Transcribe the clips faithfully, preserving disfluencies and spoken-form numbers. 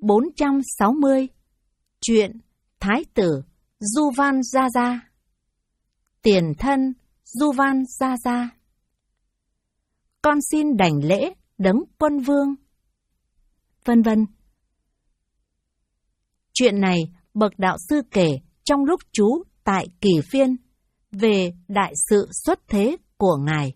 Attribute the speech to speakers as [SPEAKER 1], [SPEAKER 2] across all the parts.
[SPEAKER 1] bốn trăm sáu mươi. Chuyện Thái tử Juvanjaya. Tiền thân Juvanjaya. Con xin đảnh lễ đấng quân vương, vân vân. Chuyện này bậc đạo sư kể trong lúc trú tại Kỳ Phiên về đại sự xuất thế của Ngài.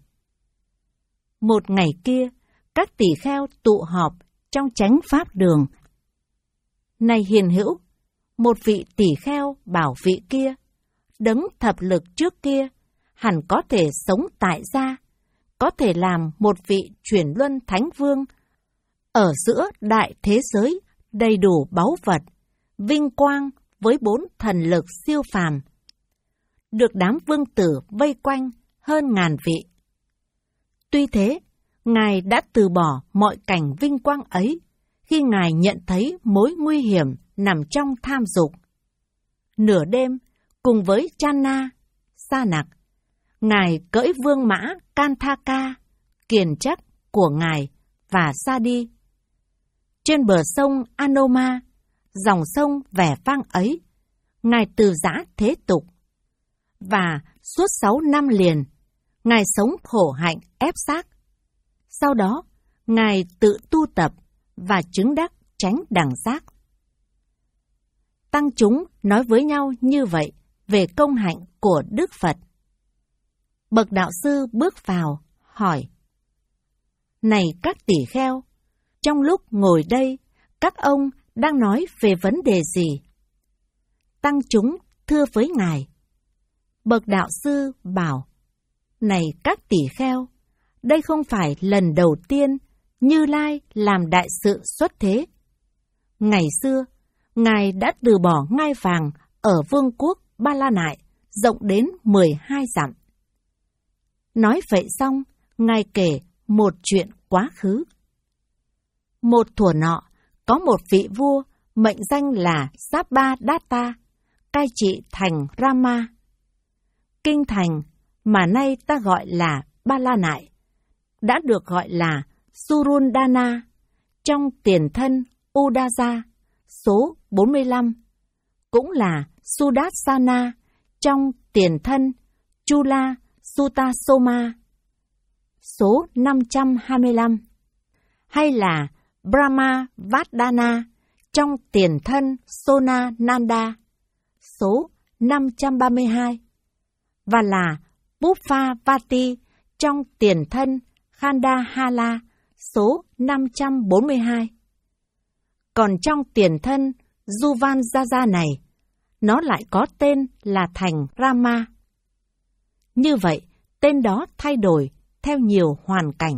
[SPEAKER 1] Một ngày kia, các tỷ kheo tụ họp trong chánh pháp đường. Này hiền hữu, một vị tỷ kheo bảo vị kia, đấng thập lực trước kia, hẳn có thể sống tại gia, có thể làm một vị chuyển luân thánh vương, ở giữa đại thế giới đầy đủ báu vật, vinh quang với bốn thần lực siêu phàm, được đám vương tử vây quanh hơn ngàn vị. Tuy thế, Ngài đã từ bỏ mọi cảnh vinh quang ấy khi Ngài nhận thấy mối nguy hiểm nằm trong tham dục. Nửa đêm, cùng với Channa, Sa Nặc, Ngài cưỡi vương mã Kanthaka, kiền chắc của Ngài và ra đi. Trên bờ sông Anoma, dòng sông vẻ vang ấy, Ngài từ giã thế tục. Và suốt sáu năm liền, Ngài sống khổ hạnh ép xác. Sau đó, Ngài tự tu tập và chứng đắc chánh đẳng giác. Tăng chúng nói với nhau như vậy về công hạnh của Đức Phật. Bậc đạo sư bước vào, hỏi: Này các tỷ kheo, trong lúc ngồi đây, các ông đang nói về vấn đề gì? Tăng chúng thưa với Ngài. Bậc đạo sư bảo: Này các tỷ kheo, đây không phải lần đầu tiên Như Lai làm đại sự xuất thế. Ngày xưa, Ngài đã từ bỏ ngai vàng ở vương quốc Ba La Nại, rộng đến mười hai dặm. Nói vậy xong, Ngài kể một chuyện quá khứ. Một thuở nọ, có một vị vua mệnh danh là Sabadatta, cai trị thành Rama. Kinh thành mà nay ta gọi là Ba La Nại đã được gọi là Surundana trong tiền thân Udaja số bốn mươi lăm, cũng là Sudarsana trong tiền thân Chula Sutasoma số năm trăm hai mươi lăm, hay là Brahma Vardhana trong tiền thân Sona Nanda số năm trăm ba mươi hai, và là Puffavati trong tiền thân Khandahala số năm trăm bốn mươi hai. Còn trong tiền thân Juvanjaya này, nó lại có tên là thành Rama. Như vậy, tên đó thay đổi theo nhiều hoàn cảnh.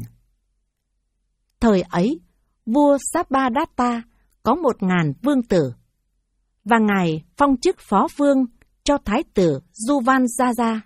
[SPEAKER 1] Thời ấy, vua Sabadatta có một ngàn vương tử, và Ngài phong chức phó vương cho thái tử Juvanjaya.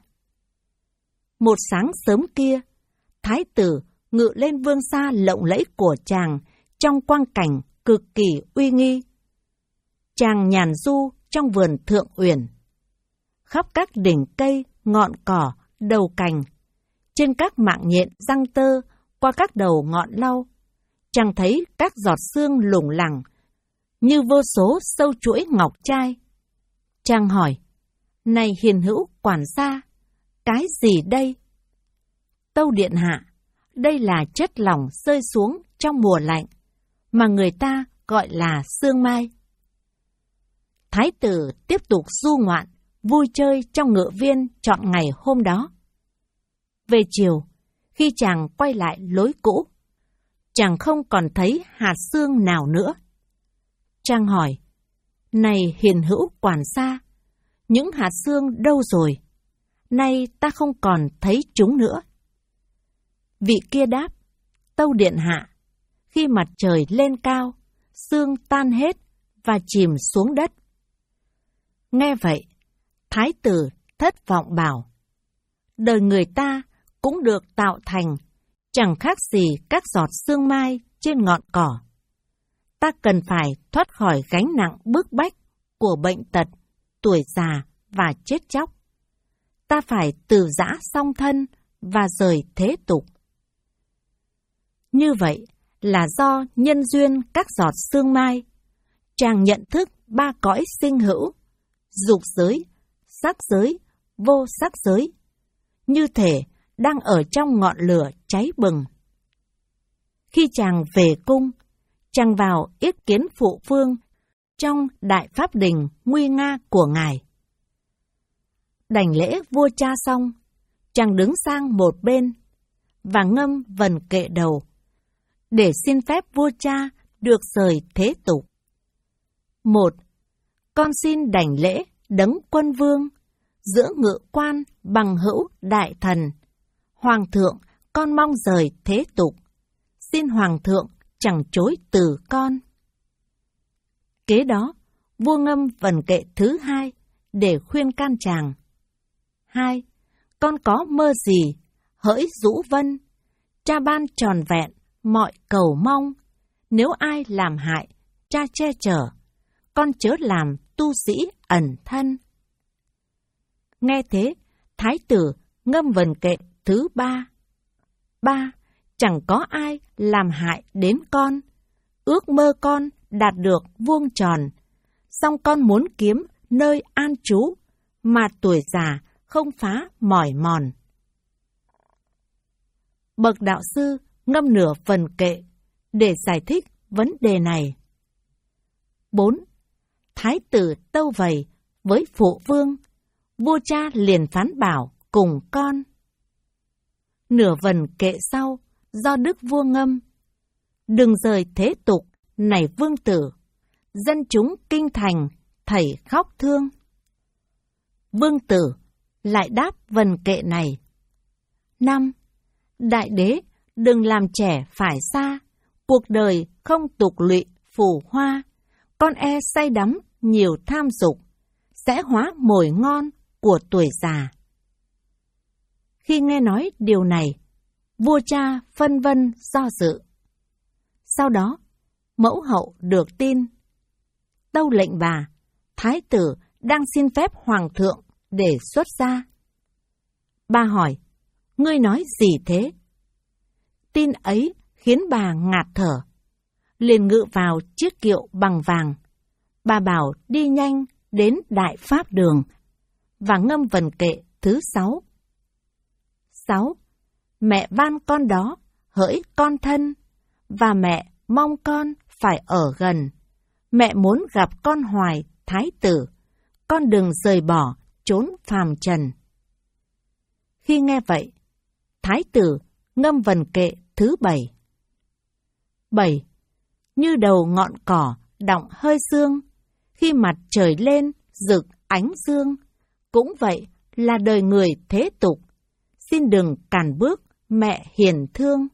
[SPEAKER 1] Một sáng sớm kia, thái tử ngự lên vương xa lộng lẫy của chàng trong quang cảnh cực kỳ uy nghi. Chàng nhàn du trong vườn thượng uyển, khắp các đỉnh cây, ngọn cỏ, đầu cành, trên các mạng nhện răng tơ, qua các đầu ngọn lau, chàng thấy các giọt sương lủng lẳng như vô số sâu chuỗi ngọc trai. Chàng hỏi: Này hiền hữu quản gia, cái gì đây? Tâu điện hạ, đây là chất lỏng rơi xuống trong mùa lạnh, mà người ta gọi là sương mai. Thái tử tiếp tục du ngoạn, vui chơi trong ngự viên trọn ngày hôm đó. Về chiều, khi chàng quay lại lối cũ, chàng không còn thấy hạt sương nào nữa. Chàng hỏi: Này hiền hữu quản gia, những hạt sương đâu rồi? Nay ta không còn thấy chúng nữa. Vị kia đáp: Tâu điện hạ, khi mặt trời lên cao, sương tan hết và chìm xuống đất. Nghe vậy, thái tử thất vọng bảo: Đời người ta cũng được tạo thành chẳng khác gì các giọt sương mai trên ngọn cỏ. Ta cần phải thoát khỏi gánh nặng bức bách của bệnh tật, tuổi già và chết chóc. Ta phải từ giã song thân và rời thế tục. Như vậy là do nhân duyên các giọt sương mai, chàng nhận thức ba cõi sinh hữu, dục giới, sắc giới, vô sắc giới, như thể đang ở trong ngọn lửa cháy bừng. Khi chàng về cung, chàng vào yết kiến phụ vương trong đại pháp đình nguy nga của ngài. Đảnh lễ vua cha xong, chàng đứng sang một bên và ngâm vần kệ đầu để xin phép vua cha được rời thế tục. Một, con xin đảnh lễ đấng quân vương, giữa ngự quan bằng hữu đại thần. Hoàng thượng, con mong rời thế tục, xin hoàng thượng chẳng chối từ con. Kế đó, vua ngâm vần kệ thứ hai để khuyên can chàng. Hai, con có mơ gì, hỡi Dũ Vân, cha ban tròn vẹn mọi cầu mong. Nếu ai làm hại, cha che chở, con chớ làm tu sĩ ẩn thân. Nghe thế, thái tử ngâm vần kệ thứ ba. Ba, chẳng có ai làm hại đến con. Ước mơ con đạt được vuông tròn, song con muốn kiếm nơi an trú, mà tuổi già không phá mỏi mòn. Bậc đạo sư ngâm nửa vần kệ để giải thích vấn đề này. Bốn, thái tử tâu vầy với phụ vương, vua cha liền phán bảo cùng con. Nửa vần kệ sau do đức vua ngâm. Đừng rời thế tục, này vương tử, dân chúng kinh thành thảy khóc thương. Vương tử lại đáp vần kệ này. Năm, đại đế đừng làm trẻ phải xa, cuộc đời không tục lụy phù hoa, con e say đắm nhiều tham dục, sẽ hóa mồi ngon của tuổi già. Khi nghe nói điều này, vua cha phân vân do dự. Sau đó, mẫu hậu được tin. Tâu lệnh bà, thái tử đang xin phép hoàng thượng để xuất gia. Bà hỏi, ngươi nói gì thế? Tin ấy khiến bà ngạt thở. Liền ngự vào chiếc kiệu bằng vàng. Bà bảo đi nhanh đến đại pháp đường và ngâm vần kệ thứ sáu. Sáu, mẹ van con đó, hỡi con thân, và mẹ mong con phải ở gần. Mẹ muốn gặp con hoài, thái tử, con đừng rời bỏ trốn phàm trần. Khi nghe vậy, thái tử ngâm vần kệ thứ bảy. Bảy, như đầu ngọn cỏ đọng hơi sương, khi mặt trời lên rực ánh dương, cũng vậy là đời người thế tục, xin đừng cản bước mẹ hiền thương.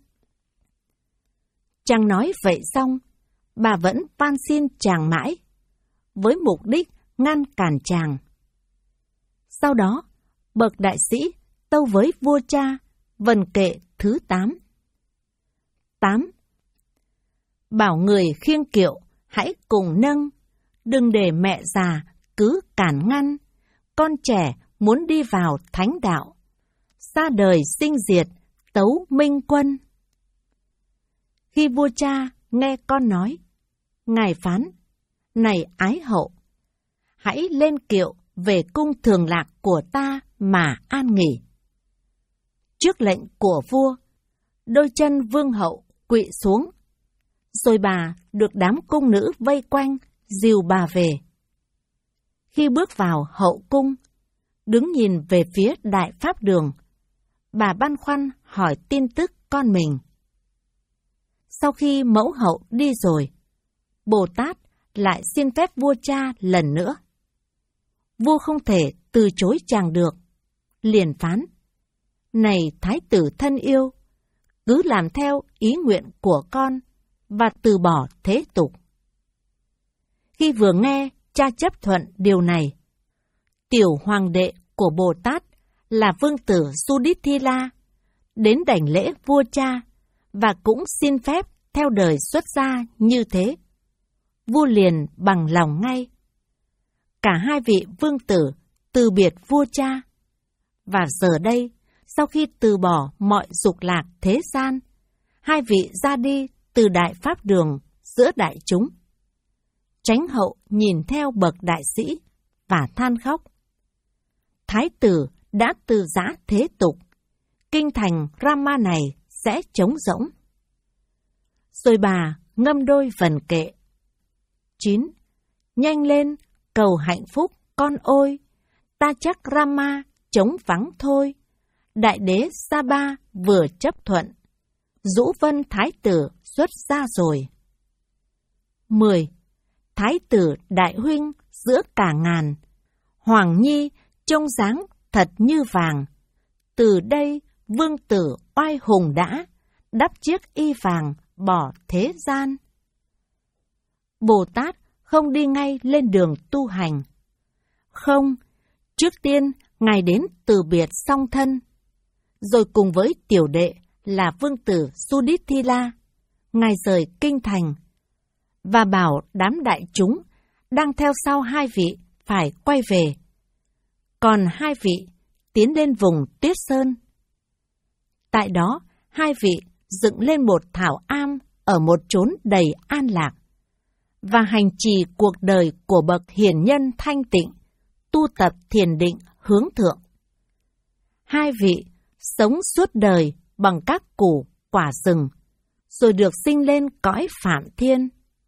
[SPEAKER 1] Chàng nói vậy xong, bà vẫn van xin chàng mãi, với mục đích ngăn cản chàng. Sau đó, bậc đại sĩ tâu với vua cha vần kệ thứ tám. Tám, bảo người khiêng kiệu hãy cùng nâng, đừng để mẹ già cứ cản ngăn, con trẻ muốn đi vào thánh đạo, xa đời sinh diệt tấu minh quân. Khi vua cha nghe con nói, ngài phán, này ái hậu, hãy lên kiệu về cung thường lạc của ta mà an nghỉ. Trước lệnh của vua, đôi chân vương hậu quỵ xuống, rồi bà được đám cung nữ vây quanh dìu bà về. Khi bước vào hậu cung, đứng nhìn về phía đại pháp đường, bà băn khoăn hỏi tin tức con mình. Sau khi mẫu hậu đi rồi, Bồ Tát lại xin phép vua cha lần nữa. Vua không thể từ chối chàng được, liền phán, này thái tử thân yêu, cứ làm theo ý nguyện của con và từ bỏ thế tục. Khi vừa nghe cha chấp thuận điều này, tiểu hoàng đệ của Bồ Tát là vương tử Sudithila đến đảnh lễ vua cha và cũng xin phép theo đời xuất gia như thế. Vua liền bằng lòng ngay. Cả hai vị vương tử từ biệt vua cha, và giờ đây, sau khi từ bỏ mọi dục lạc thế gian, hai vị ra đi từ đại pháp đường giữa đại chúng. Chánh hậu nhìn theo bậc đại sĩ và than khóc. Thái tử đã từ giã thế tục, kinh thành Rama này sẽ trống rỗng. Rồi bà ngâm đôi vần kệ. chín. Nhanh lên, cầu hạnh phúc con ôi, ta chắc Rama trống vắng thôi. Đại đế Sa-ba vừa chấp thuận, Dũ Vân thái tử xuất ra rồi. mười. Thái tử đại huynh giữa cả ngàn, Hoàng nhi trông dáng thật như vàng. Từ đây vương tử oai hùng đã, đắp chiếc y vàng bỏ thế gian. Bồ Tát không đi ngay lên đường tu hành. Không, trước tiên Ngài đến từ biệt song thân, rồi cùng với tiểu đệ là vương tử Sudithila, Ngài rời kinh thành, và bảo đám đại chúng đang theo sau hai vị phải quay về, còn hai vị tiến lên vùng Tuyết Sơn. Tại đó, hai vị dựng lên một thảo am ở một chốn đầy an lạc, và hành trì cuộc đời của bậc hiền nhân thanh tịnh, tu tập thiền định hướng thượng. Hai vị sống suốt đời bằng các củ quả rừng, rồi được sinh lên cõi Phạm Thiên.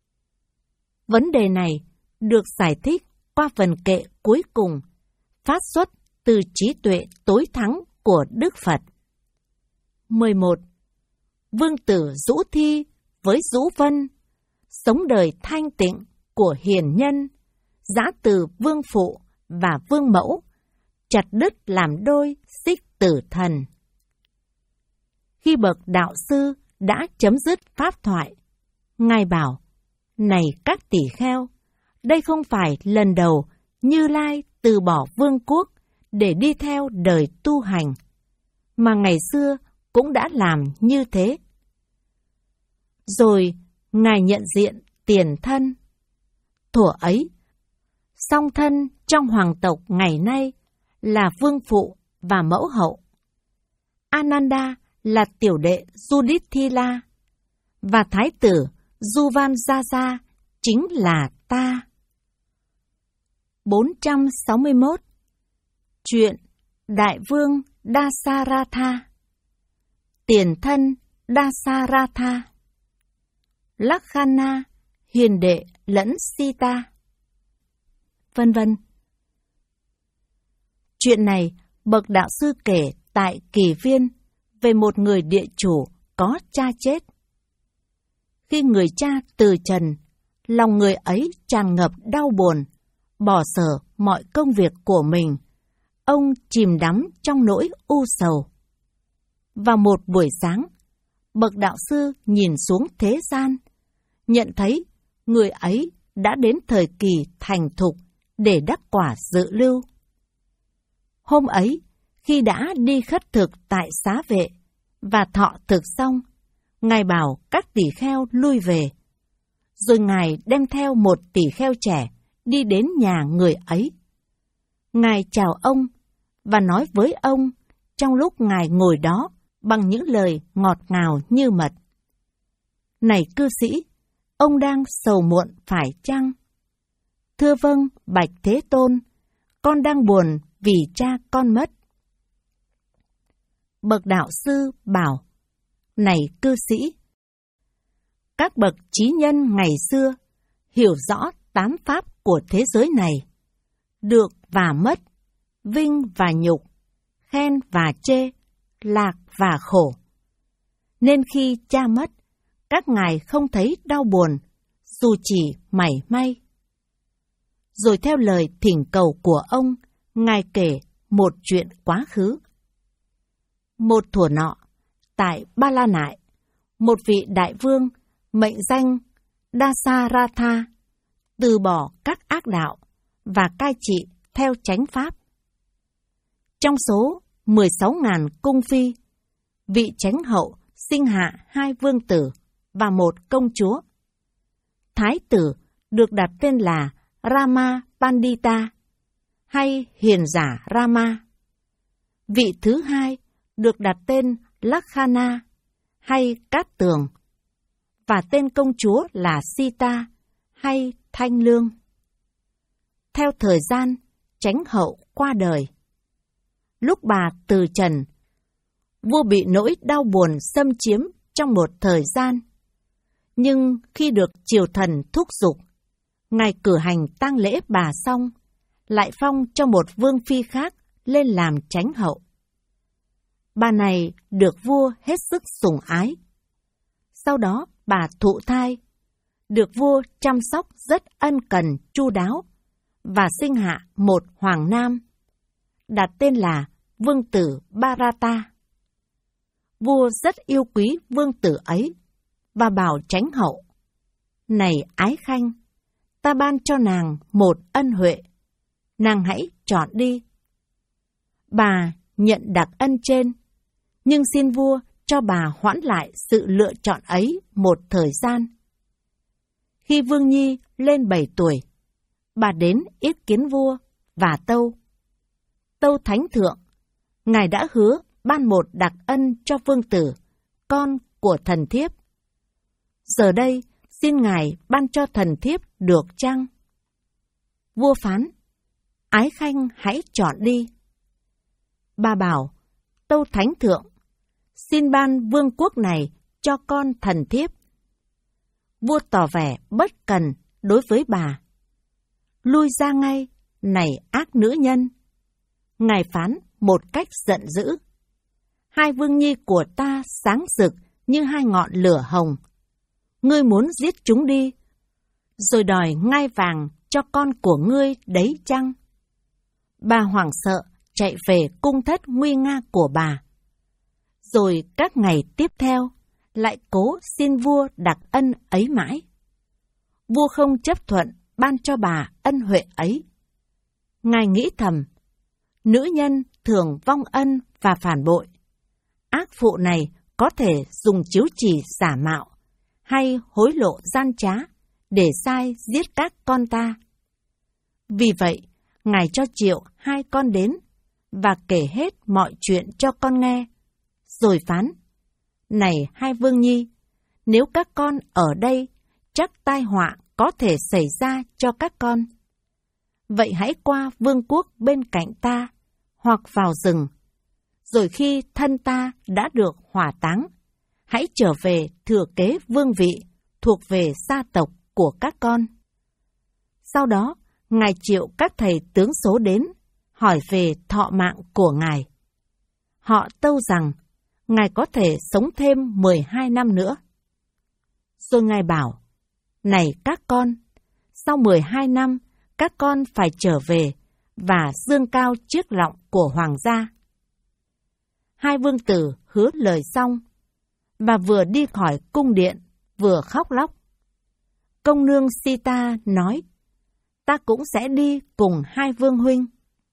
[SPEAKER 1] Vấn đề này được giải thích qua vần kệ cuối cùng, phát xuất từ trí tuệ tối thắng của Đức Phật. mười một. Vương tử Dũ Thi với Dũ Vân, sống đời thanh tịnh của hiền nhân, giã từ vương phụ và vương mẫu, chặt đứt làm đôi xích tử thần. Khi bậc đạo sư đã chấm dứt pháp thoại, Ngài bảo: Này các tỷ kheo, đây không phải lần đầu Như Lai từ bỏ vương quốc để đi theo đời tu hành, mà ngày xưa cũng đã làm như thế. Rồi Ngài nhận diện tiền thân. Thuở ấy, song thân trong hoàng tộc ngày nay là vương phụ và mẫu hậu. Ananda là tiểu đệ Yudhishthira, và thái tử Juvanjaya chính là ta. bốn trăm sáu mươi mốt. Chuyện Đại vương Dasaratha. Tiền thân Dasaratha. Lakshana, hiền đệ lẫn Sita, vân vân. Chuyện này bậc đạo sư kể tại Kỳ Viên về một người địa chủ có cha chết. Khi người cha từ trần, lòng người ấy tràn ngập đau buồn, bỏ sở mọi công việc của mình. Ông chìm đắm trong nỗi u sầu. Vào một buổi sáng, bậc đạo sư nhìn xuống thế gian, nhận thấy người ấy đã đến thời kỳ thành thục để đắc quả dự lưu. Hôm ấy, khi đã đi khất thực tại xá vệ và thọ thực xong, Ngài bảo các tỷ kheo lui về. Rồi Ngài đem theo một tỷ kheo trẻ đi đến nhà người ấy. Ngài chào ông và nói với ông trong lúc Ngài ngồi đó bằng những lời ngọt ngào như mật. Này cư sĩ, ông đang sầu muộn phải chăng? Thưa vâng, bạch Thế Tôn, con đang buồn vì cha con mất. Bậc đạo sư bảo: Này cư sĩ, các bậc trí nhân ngày xưa hiểu rõ tám pháp của thế giới này, được và mất, vinh và nhục, khen và chê, lạc và khổ. Nên khi cha mất, các ngài không thấy đau buồn, dù chỉ mảy may. Rồi theo lời thỉnh cầu của ông, Ngài kể một chuyện quá khứ. Một thuở nọ, tại Ba La Nại, một vị đại vương mệnh danh Dasaratha từ bỏ các ác đạo và cai trị theo chánh pháp. Trong số mười sáu nghìn cung phi, vị chánh hậu sinh hạ hai vương tử và một công chúa. Thái tử được đặt tên là Rama Pandita hay hiền giả Rama. Vị thứ hai được đặt tên Lakshana hay Cát Tường, và tên công chúa là Sita hay Thanh Lương. Theo thời gian, Chánh hậu qua đời. Lúc bà từ trần, vua bị nỗi đau buồn xâm chiếm trong một thời gian. Nhưng khi được triều thần thúc giục, ngài cử hành tang lễ bà xong, lại phong cho một vương phi khác lên làm chánh hậu. Bà này được vua hết sức sủng ái. Sau đó bà thụ thai, được vua chăm sóc rất ân cần chu đáo và sinh hạ một hoàng nam, đặt tên là Vương tử Bharata. Vua rất yêu quý vương tử ấy và bảo Chánh hậu: "Này ái khanh, ta ban cho nàng một ân huệ, nàng hãy chọn đi." Bà nhận đặc ân trên, nhưng xin vua cho bà hoãn lại sự lựa chọn ấy một thời gian. Khi Vương Nhi lên bảy tuổi, bà đến yết kiến vua và tâu. Tâu Thánh Thượng, ngài đã hứa ban một đặc ân cho vương tử, con của thần thiếp. Giờ đây, xin ngài ban cho thần thiếp được chăng? Vua phán: "Ái khanh hãy chọn đi." Bà bảo: "Tâu Thánh Thượng, xin ban vương quốc này cho con thần thiếp." Vua tỏ vẻ bất cần đối với bà. "Lui ra ngay, này ác nữ nhân!" Ngài phán một cách giận dữ: "Hai vương nhi của ta sáng rực như hai ngọn lửa hồng. Ngươi muốn giết chúng đi, rồi đòi ngai vàng cho con của ngươi đấy chăng?" Bà hoảng sợ chạy về cung thất nguy nga của bà. Rồi các ngày tiếp theo, lại cố xin vua đặc ân ấy mãi. Vua không chấp thuận ban cho bà ân huệ ấy. Ngài nghĩ thầm: nữ nhân thường vong ân và phản bội. Ác phụ này có thể dùng chiếu chỉ giả mạo hay hối lộ gian trá để sai giết các con ta. Vì vậy, Ngài cho triệu hai con đến và kể hết mọi chuyện cho con nghe, rồi phán: "Này hai vương nhi, nếu các con ở đây, chắc tai họa có thể xảy ra cho các con. Vậy hãy qua vương quốc bên cạnh ta, hoặc vào rừng. Rồi khi thân ta đã được hỏa táng, hãy trở về thừa kế vương vị thuộc về gia tộc của các con." Sau đó, Ngài triệu các thầy tướng số đến, hỏi về thọ mạng của Ngài. Họ tâu rằng Ngài có thể sống thêm mười hai năm nữa. Rồi Ngài bảo: "Này các con, sau mười hai năm, các con phải trở về và dương cao chiếc lọng của hoàng gia." Hai vương tử hứa lời xong, và vừa đi khỏi cung điện, vừa khóc lóc. Công nương Sita nói: "Ta cũng sẽ đi cùng hai vương huynh."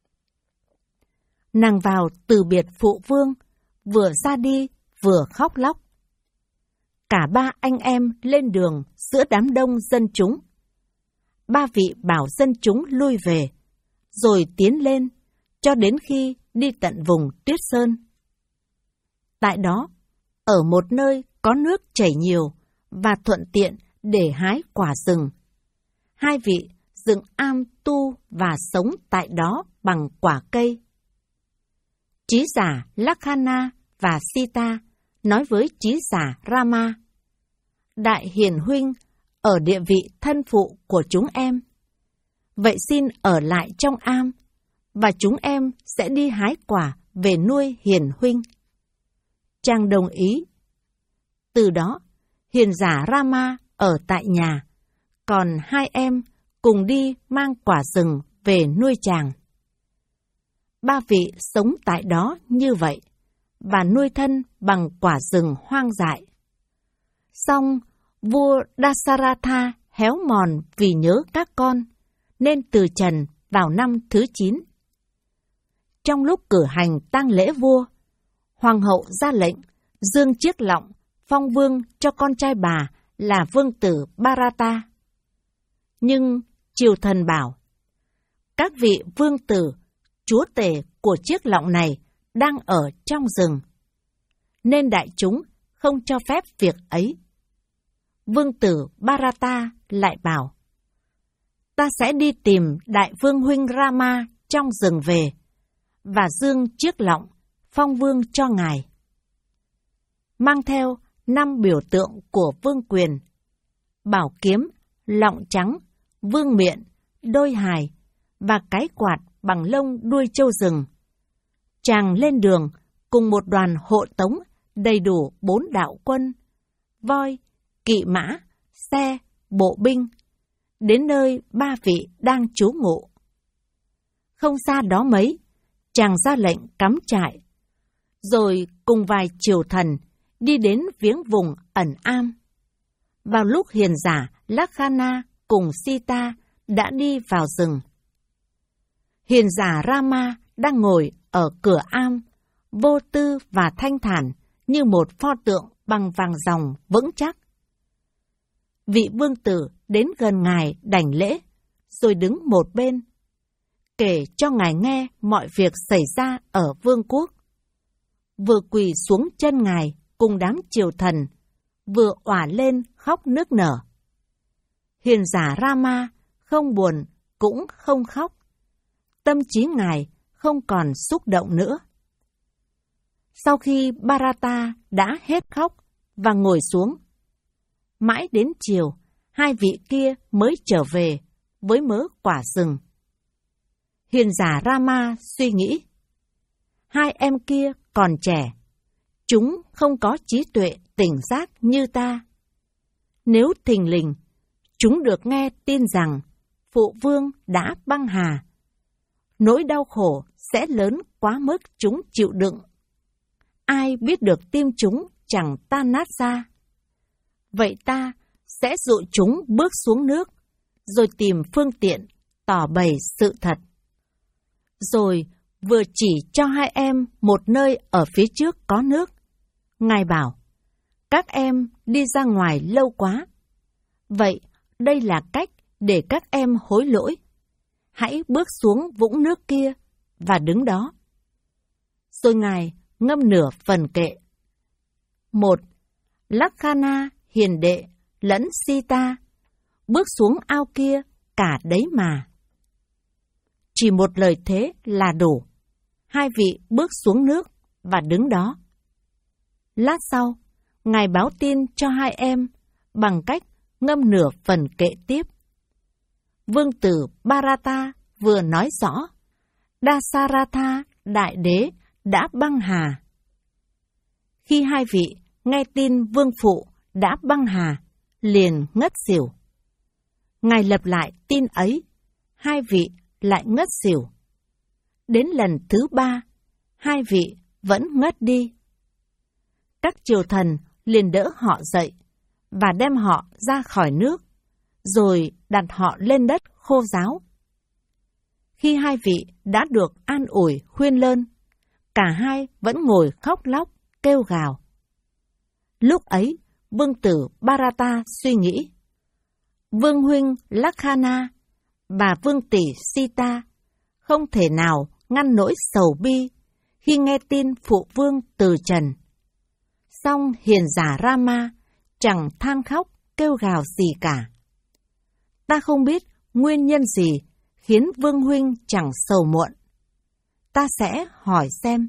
[SPEAKER 1] Nàng vào từ biệt phụ vương, vừa ra đi vừa khóc lóc. Cả ba anh em lên đường giữa đám đông dân chúng. Ba vị bảo dân chúng lui về, rồi tiến lên cho đến khi đi tận vùng Tuyết Sơn. Tại đó, ở một nơi có nước chảy nhiều và thuận tiện để hái quả rừng, hai vị dựng am tu và sống tại đó bằng quả cây. Trí giả Lakhana và Sita nói với trí giả Rama: "Đại hiền huynh ở địa vị thân phụ của chúng em. Vậy xin ở lại trong am, và chúng em sẽ đi hái quả về nuôi hiền huynh." Chàng đồng ý. Từ đó, hiền giả Rama ở tại nhà, còn hai em cùng đi mang quả rừng về nuôi chàng. Ba vị sống tại đó như vậy, và nuôi thân bằng quả rừng hoang dại. Song vua Dasaratha héo mòn vì nhớ các con, nên từ trần vào năm thứ chín. Trong lúc cử hành tang lễ vua, hoàng hậu ra lệnh dương chiếc lọng phong vương cho con trai bà là vương tử Bharata. Nhưng triều thần bảo: "Các vị vương tử, chúa tể của chiếc lọng này đang ở trong rừng, nên đại chúng không cho phép việc ấy." Vương tử Bharata lại bảo: ta sẽ đi tìm đại vương huynh Rama trong rừng về, và dương chiếc lọng, phong vương cho ngài. Mang theo năm biểu tượng của vương quyền: bảo kiếm, lọng trắng, vương miện, đôi hài và cái quạt bằng lông đuôi trâu rừng. Chàng lên đường cùng một đoàn hộ tống đầy đủ bốn đạo quân, voi, kỵ mã, xe, bộ binh, đến nơi ba vị đang trú ngụ. Không xa đó mấy, chàng ra lệnh cắm trại, rồi cùng vài triều thần đi đến viếng vùng ẩn am. Vào lúc hiền giả Lakshmana cùng Sita đã đi vào rừng, hiền giả Rama đang ngồi ở cửa am, vô tư và thanh thản như một pho tượng bằng vàng ròng vững chắc. Vị vương tử đến gần ngài đảnh lễ, rồi đứng một bên, kể cho ngài nghe mọi việc xảy ra ở vương quốc. Vừa quỳ xuống chân ngài cùng đám triều thần, vừa òa lên khóc nức nở. Hiền giả Rama không buồn cũng không khóc, tâm trí ngài không còn xúc động nữa. Sau khi Bharata đã hết khóc và ngồi xuống, mãi đến chiều, hai vị kia mới trở về với mớ quả rừng. Hiền giả Rama suy nghĩ, hai em kia còn trẻ, chúng không có trí tuệ tỉnh giác như ta. Nếu thình lình, chúng được nghe tin rằng phụ vương đã băng hà, nỗi đau khổ sẽ lớn quá mức chúng chịu đựng. Ai biết được tim chúng chẳng tan nát ra. Vậy ta sẽ dụ chúng bước xuống nước, rồi tìm phương tiện tỏ bày sự thật. Rồi vừa chỉ cho hai em một nơi ở phía trước có nước. Ngài bảo, các em đi ra ngoài lâu quá. Vậy đây là cách để các em hối lỗi. Hãy bước xuống vũng nước kia và đứng đó. Rồi Ngài ngâm nửa phần kệ. Một, Lakshmana, hiền đệ, lẫn Sita, bước xuống ao kia cả đấy mà. Chỉ một lời thế là đủ. Hai vị bước xuống nước và đứng đó. Lát sau, Ngài báo tin cho hai em bằng cách ngâm nửa phần kệ tiếp. Vương tử Bharata vừa nói rõ, Dasaratha đại đế đã băng hà. Khi hai vị nghe tin vương phụ đã băng hà, liền ngất xỉu. Ngài lặp lại tin ấy, hai vị lại ngất xỉu. Đến lần thứ ba, hai vị vẫn ngất đi. Các triều thần liền đỡ họ dậy và đem họ ra khỏi nước, rồi đặt họ lên đất khô ráo. Khi hai vị đã được an ủi khuyên lơn, cả hai vẫn ngồi khóc lóc, kêu gào. Lúc ấy, vương tử Bharata suy nghĩ, vương huynh Lakshmana và vương tỷ Sita không thể nào ngăn nỗi sầu bi khi nghe tin phụ vương từ trần. Song hiền giả Rama chẳng than khóc, kêu gào gì cả. Ta không biết nguyên nhân gì khiến vương huynh chẳng sầu muộn. Ta sẽ hỏi xem.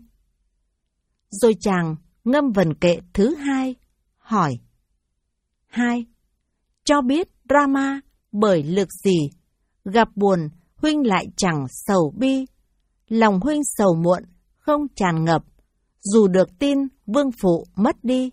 [SPEAKER 1] Rồi chàng ngâm vần kệ thứ hai, hỏi. Hai, cho biết Rama bởi lực gì, gặp buồn huynh lại chẳng sầu bi, lòng huynh sầu muộn không tràn ngập, dù được tin vương phụ mất đi.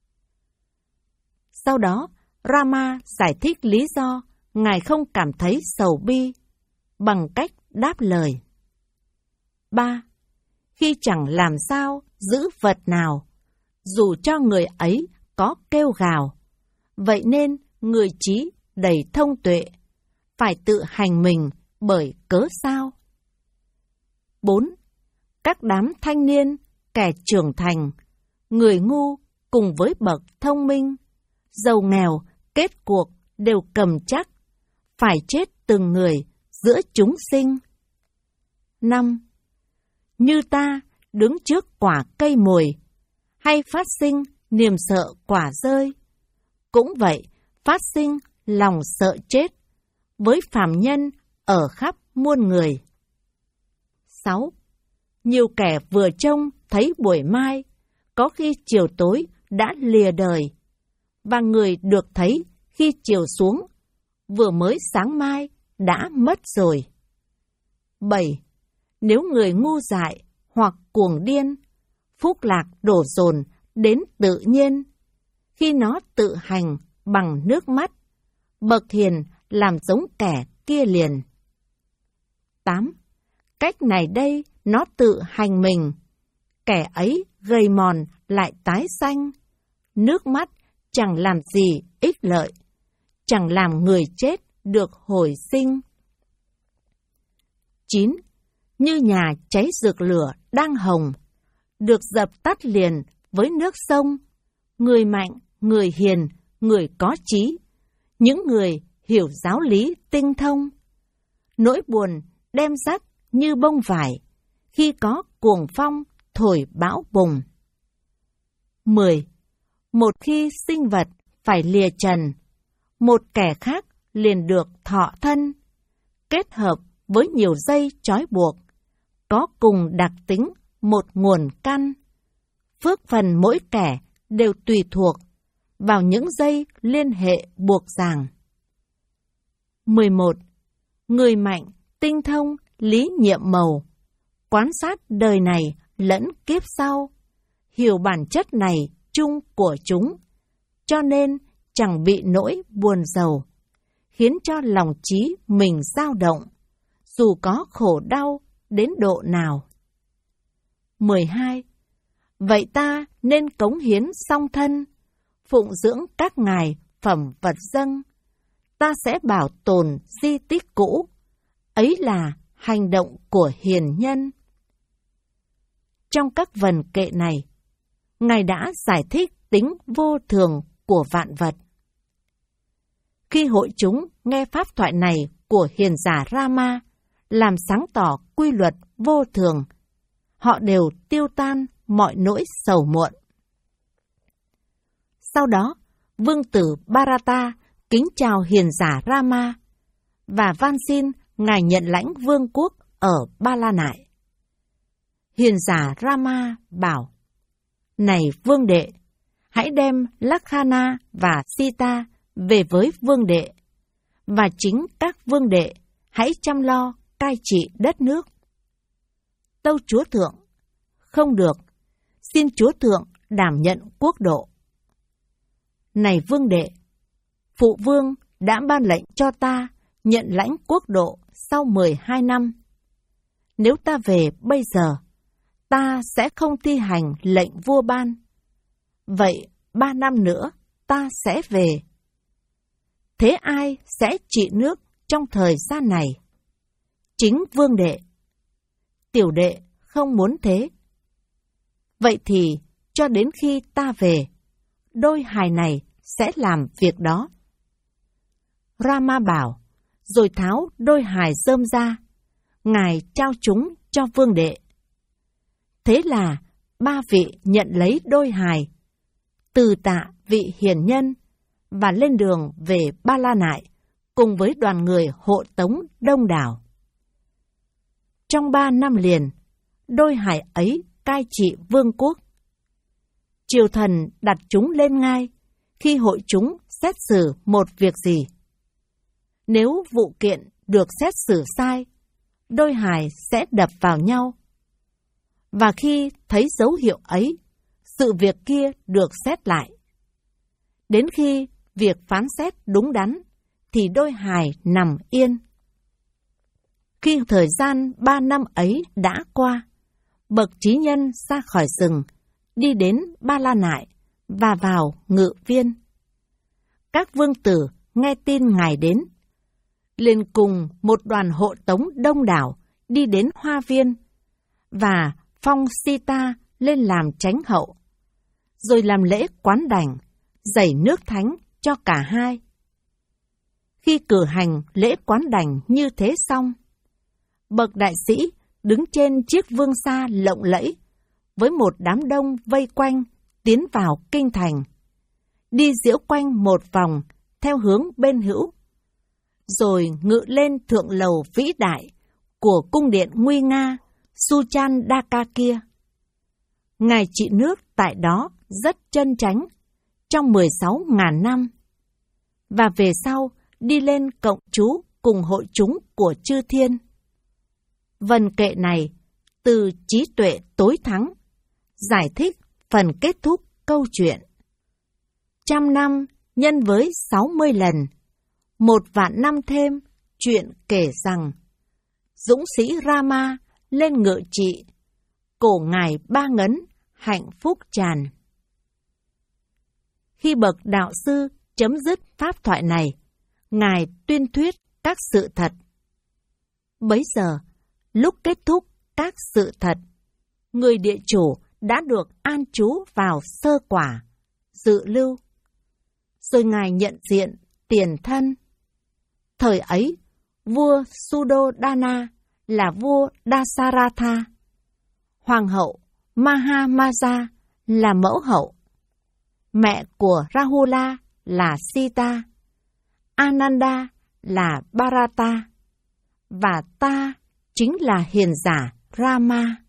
[SPEAKER 1] Sau đó, Rama giải thích lý do Ngài không cảm thấy sầu bi, bằng cách đáp lời. Ba, khi chẳng làm sao giữ vật nào, dù cho người ấy có kêu gào, vậy nên người trí đầy thông tuệ, phải tự hành mình bởi cớ sao? Bốn, các đám thanh niên, kẻ trưởng thành, người ngu cùng với bậc thông minh, giàu nghèo, kết cuộc đều cầm chắc, phải chết từng người giữa chúng sinh. Năm, như ta đứng trước quả cây mùi, hay phát sinh niềm sợ quả rơi, cũng vậy phát sinh lòng sợ chết, với phàm nhân ở khắp muôn người. sáu. Nhiều kẻ vừa trông thấy buổi mai, có khi chiều tối đã lìa đời, và người được thấy khi chiều xuống, vừa mới sáng mai đã mất rồi. bảy. Nếu người ngu dại hoặc cuồng điên, phúc lạc đổ dồn đến tự nhiên, khi nó tự hành bằng nước mắt, bậc hiền làm giống kẻ kia liền. tám. Cách này đây nó tự hành mình, kẻ ấy gầy mòn lại tái xanh, nước mắt chẳng làm gì ích lợi, chẳng làm người chết được hồi sinh. chín. Như nhà cháy rực lửa đang hồng, được dập tắt liền với nước sông, người mạnh, người hiền, người có trí, những người hiểu giáo lý tinh thông. Nỗi buồn đem dắt như bông vải, khi có cuồng phong thổi bão bùng. mười. Một khi sinh vật phải lìa trần, một kẻ khác liền được thọ thân, kết hợp với nhiều dây trói buộc, có cùng đặc tính một nguồn căn. Phước phần mỗi kẻ đều tùy thuộc vào những dây liên hệ buộc ràng. mười một. Người mạnh, tinh thông, lý nhiệm màu, quan sát đời này lẫn kiếp sau, hiểu bản chất này chung của chúng, cho nên chẳng bị nỗi buồn rầu, khiến cho lòng trí mình dao động, dù có khổ đau đến độ nào. mười hai. Vậy ta nên cống hiến song thân, phụng dưỡng các ngài phẩm vật dâng, ta sẽ bảo tồn di tích cũ, ấy là hành động của hiền nhân. Trong các vần kệ này, Ngài đã giải thích tính vô thường của vạn vật. Khi hội chúng nghe pháp thoại này của hiền giả Rama làm sáng tỏ quy luật vô thường, họ đều tiêu tan mọi nỗi sầu muộn. Sau đó, vương tử Bharata kính chào hiền giả Rama và van xin Ngài nhận lãnh vương quốc ở Ba La Nại. Hiền giả Rama bảo: Này vương đệ, hãy đem Lakshana và Sita về với vương đệ, và chính các vương đệ hãy chăm lo cai trị đất nước. Tâu chúa thượng: Không được, xin chúa thượng đảm nhận quốc độ. Này vương đệ, phụ vương đã ban lệnh cho ta nhận lãnh quốc độ sau mười hai năm. Nếu ta về bây giờ, ta sẽ không thi hành lệnh vua ban. Vậy ba năm nữa ta sẽ về. Thế ai sẽ trị nước trong thời gian này? Chính vương đệ. Tiểu đệ không muốn thế. Vậy thì cho đến khi ta về, đôi hài này sẽ làm việc đó. Rama bảo, rồi tháo đôi hài rơm ra, Ngài trao chúng cho vương đệ. Thế là ba vị nhận lấy đôi hài, từ tạ vị hiền nhân và lên đường về Ba La Nại cùng với đoàn người hộ tống đông đảo. Trong ba năm liền, đôi hài ấy cai trị vương quốc. Triều thần đặt chúng lên ngai khi hội chúng xét xử một việc gì. Nếu vụ kiện được xét xử sai, đôi hài sẽ đập vào nhau. Và khi thấy dấu hiệu ấy, sự việc kia được xét lại. Đến khi việc phán xét đúng đắn, thì đôi hài nằm yên. Khi thời gian ba năm ấy đã qua, bậc trí nhân ra khỏi rừng, đi đến Ba La Nại và vào ngự viên. Các vương tử nghe tin Ngài đến, liền cùng một đoàn hộ tống đông đảo đi đến hoa viên và phong Sita lên làm chánh hậu, rồi làm lễ quán đảnh, dẩy nước thánh cho cả hai. Khi cử hành lễ quán đảnh như thế xong, bậc đại sĩ đứng trên chiếc vương xa lộng lẫy, với một đám đông vây quanh, tiến vào kinh thành, đi diễu quanh một vòng theo hướng bên hữu, rồi ngự lên thượng lầu vĩ đại của cung điện nguy nga Suchandaka kia. Ngài trị nước tại đó rất chân chánh trong mười sáu nghìn năm, và về sau đi lên cộng trú cùng hội chúng của chư thiên. Vần kệ này từ trí tuệ tối thắng giải thích phần kết thúc câu chuyện. Trăm năm nhân với sáu mươi lần, một vạn năm thêm, chuyện kể rằng dũng sĩ Rama lên ngự trị, cổ ngài ba ngấn hạnh phúc tràn. Khi bậc đạo sư chấm dứt pháp thoại này, ngài tuyên thuyết các sự thật. Bấy giờ, lúc kết thúc các sự thật, người địa chủ đã được an trú vào sơ quả, dự lưu. Rồi ngài nhận diện tiền thân. Thời ấy, vua Suddhodana là vua Dasaratha, hoàng hậu Mahamaja là mẫu hậu, mẹ của Rahula là Sita, Ananda là Bharata, và ta chính là hiền giả Rama.